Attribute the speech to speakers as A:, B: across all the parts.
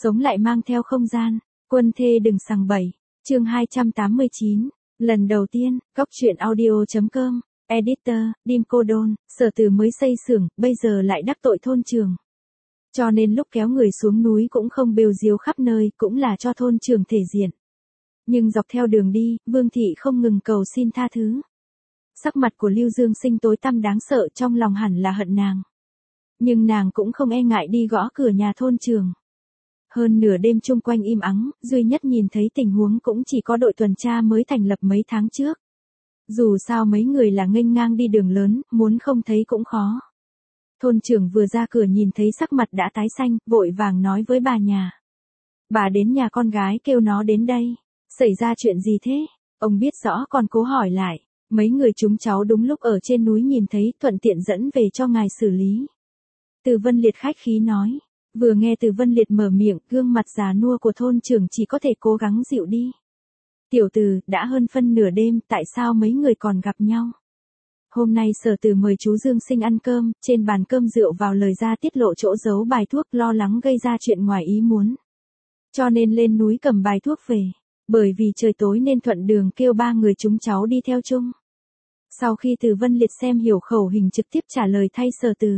A: sống lại mang theo không gian, quân thê đừng sằng bậy. Chương 289, lần đầu tiên, góc truyện audio.com, editor, Dim Cô Đôn, Sở Từ mới xây xưởng, bây giờ lại đắc tội thôn trường. Cho nên lúc kéo người xuống núi cũng không bêu diếu khắp nơi, cũng là cho thôn trường thể diện. Nhưng dọc theo đường đi, Vương Thị không ngừng cầu xin tha thứ. Sắc mặt của Lưu Dương Sinh tối tăm đáng sợ, trong lòng hẳn là hận nàng. Nhưng nàng cũng không e ngại đi gõ cửa nhà thôn trường. Hơn nửa đêm chung quanh im ắng, duy nhất nhìn thấy tình huống cũng chỉ có đội tuần tra mới thành lập mấy tháng trước. Dù sao mấy người là nghênh ngang đi đường lớn, muốn không thấy cũng khó. Thôn trưởng vừa ra cửa nhìn thấy sắc mặt đã tái xanh, vội vàng nói với bà nhà. Bà đến nhà con gái kêu nó đến đây. Xảy ra chuyện gì thế? Ông biết rõ còn cố hỏi lại. Mấy người chúng cháu đúng lúc ở trên núi nhìn thấy, thuận tiện dẫn về cho ngài xử lý. Từ Vân Liệt khách khí nói. Vừa nghe Từ Vân Liệt mở miệng, gương mặt già nua của thôn trưởng chỉ có thể cố gắng dịu đi. Tiểu Từ, đã hơn phân nửa đêm, tại sao mấy người còn gặp nhau? Hôm nay Sở Từ mời chú Dương Sinh ăn cơm, trên bàn cơm rượu vào lời ra tiết lộ chỗ giấu bài thuốc, lo lắng gây ra chuyện ngoài ý muốn. Cho nên lên núi cầm bài thuốc về. Bởi vì trời tối nên thuận đường kêu ba người chúng cháu đi theo chung. Sau khi Từ Vân Liệt xem hiểu khẩu hình trực tiếp trả lời thay Sở Từ.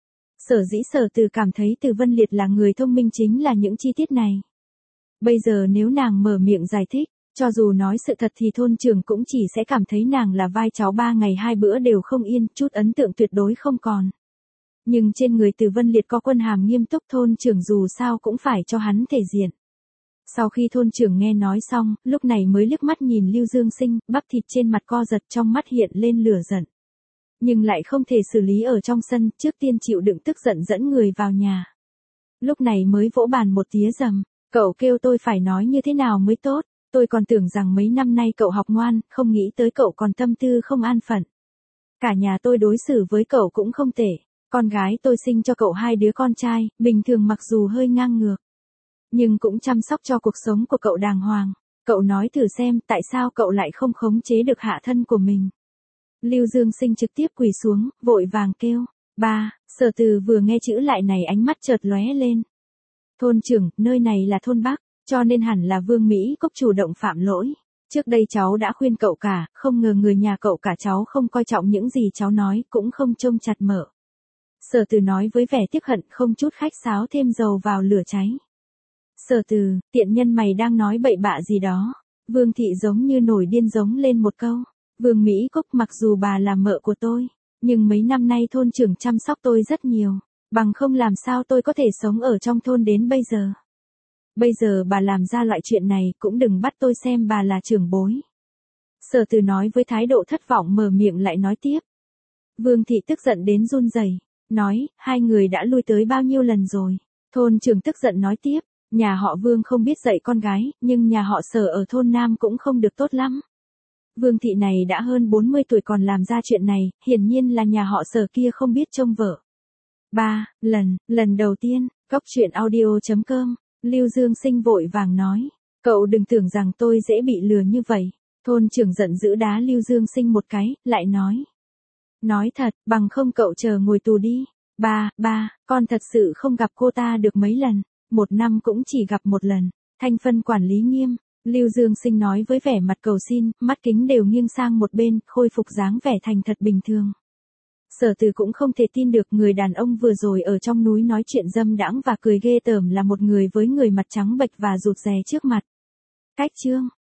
A: Sở dĩ Sở Từ cảm thấy Từ Vân Liệt là người thông minh chính là những chi tiết này. Bây giờ nếu nàng mở miệng giải thích, cho dù nói sự thật thì thôn trưởng cũng chỉ sẽ cảm thấy nàng là vai cháu 3 ngày 2 bữa đều không yên, chút ấn tượng tuyệt đối không còn. Nhưng trên người Từ Vân Liệt có quân hàm nghiêm túc, thôn trưởng dù sao cũng phải cho hắn thể diện. Sau khi thôn trưởng nghe nói xong, lúc này mới liếc mắt nhìn Lưu Dương Sinh, bắp thịt trên mặt co giật, trong mắt hiện lên lửa giận. Nhưng lại không thể xử lý ở trong sân, trước tiên chịu đựng tức giận dẫn người vào nhà. Lúc này mới vỗ bàn một tía dầm, cậu kêu tôi phải nói như thế nào mới tốt, tôi còn tưởng rằng mấy năm nay cậu học ngoan, không nghĩ tới cậu còn tâm tư không an phận. Cả nhà tôi đối xử với cậu cũng không tệ, con gái tôi sinh cho cậu 2 đứa con trai, bình thường mặc dù hơi ngang ngược. Nhưng cũng chăm sóc cho cuộc sống của cậu đàng hoàng. Cậu nói thử xem tại sao cậu lại không khống chế được hạ thân của mình. Lưu Dương Sinh trực tiếp quỳ xuống, vội vàng kêu. Ba, Sở Từ vừa nghe chữ lại này ánh mắt chợt lóe lên. Thôn trưởng, nơi này là thôn Bắc, cho nên hẳn là Vương Mỹ Cốc chủ động phạm lỗi. Trước đây cháu đã khuyên cậu cả, không ngờ người nhà cậu cả cháu không coi trọng những gì cháu nói, cũng không trông chặt mở. Sở Từ nói với vẻ tiếc hận, không chút khách sáo thêm dầu vào lửa cháy. Sở Từ, tiện nhân mày đang nói bậy bạ gì đó. Vương Thị giống như nổi điên giống lên một câu. Vương Mỹ Cúc, mặc dù bà là mợ của tôi, nhưng mấy năm nay thôn trưởng chăm sóc tôi rất nhiều. Bằng không làm sao tôi có thể sống ở trong thôn đến bây giờ. Bây giờ bà làm ra loại chuyện này, cũng đừng bắt tôi xem bà là trưởng bối. Sở Từ nói với thái độ thất vọng, mở miệng lại nói tiếp. Vương Thị tức giận đến run rẩy, nói, hai người đã lui tới bao nhiêu lần rồi. Thôn trưởng tức giận nói tiếp. Nhà họ Vương không biết dạy con gái, nhưng nhà họ Sở ở thôn Nam cũng không được tốt lắm. Vương Thị này đã hơn 40 tuổi còn làm ra chuyện này, hiển nhiên là nhà họ Sở kia không biết trông vợ. 3. Lần đầu tiên, góc truyện audio.com, Lưu Dương Sinh vội vàng nói. Cậu đừng tưởng rằng tôi dễ bị lừa như vậy. Thôn trưởng giận dữ đá Lưu Dương Sinh một cái, lại nói. Nói thật, bằng không cậu chờ ngồi tù đi. Ba, con thật sự không gặp cô ta được mấy lần. 1 năm cũng chỉ gặp 1 lần, thanh phân quản lý nghiêm. Lưu Dương Sinh nói với vẻ mặt cầu xin, mắt kính đều nghiêng sang một bên, khôi phục dáng vẻ thành thật bình thường. Sở Từ cũng không thể tin được người đàn ông vừa rồi ở trong núi nói chuyện dâm đãng và cười ghê tởm là một người với người mặt trắng bệch và rụt rè trước mặt. Cách chương